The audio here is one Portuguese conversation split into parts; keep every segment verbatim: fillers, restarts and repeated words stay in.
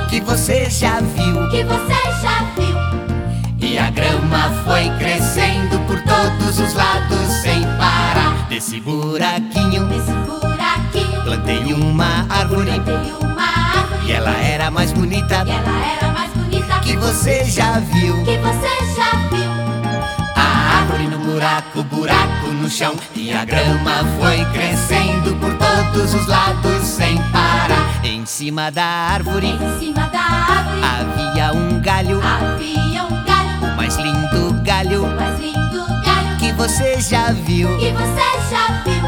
que você já viu, que você já viu. E a grama foi crescendo por todos os lados sem parar. Nesse buraquinho, Nesse buraquinho, plantei uma árvore, plantei uma árvore. e ela era mais bonita E ela era mais bonita que você já viu. que você já viu. A árvore no buraco, buraco no chão, e a grama foi crescendo por todos os lados sem parar. Em cima da árvore Em cima da árvore havia um galho, havia um galho, o mais lindo galho o mais lindo galho que você já viu. que você já viu.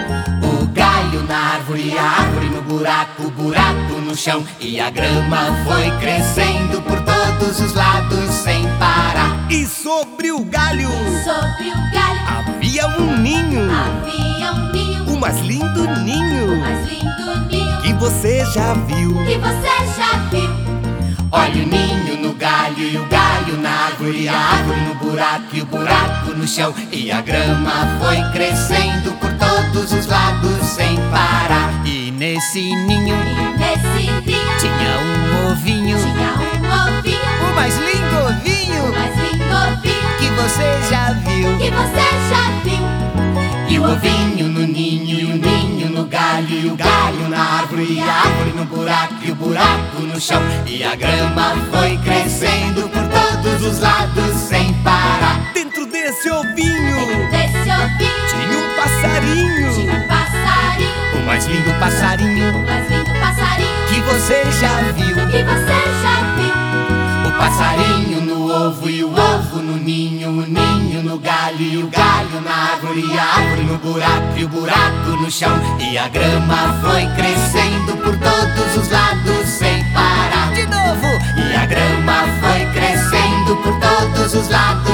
O galho na árvore, a árvore no buraco, o buraco no chão, e a grama foi crescendo por todos os lados sem parar. E sobre o galho Sobre o galho havia um ninho, havia um ninho, o mais lindo o ninho mais lindo ninho que você já viu. que você já viu. Olha o ninho no galho e o galho na árvore, a árvore no buraco e o buraco no chão, e a grama foi crescendo por todos os lados sem parar. E nesse ninho E nesse ninho tinha um ovinho, tinha um ovinho, o mais lindo ovinho o mais lindo ovinho que você já viu. que você já viu. E o ovinho no ninho, e o ninho no galho, e o galho na árvore, e a árvore no buraco, e o buraco no chão, e a grama foi crescendo por todos os lados sem parar. Dentro desse ovinho Desse ovinho tinha um passarinho, tinha um passarinho, o mais lindo passarinho o mais lindo passarinho que você já viu. que você já viu. O passarinho no ovo, e o ovo no ninho, o ninho no galho, e o galho na árvore, e a árvore no buraco, e o buraco no chão, e a grama foi crescendo por todos os lados sem parar. De novo! E a grama foi crescendo por todos os lados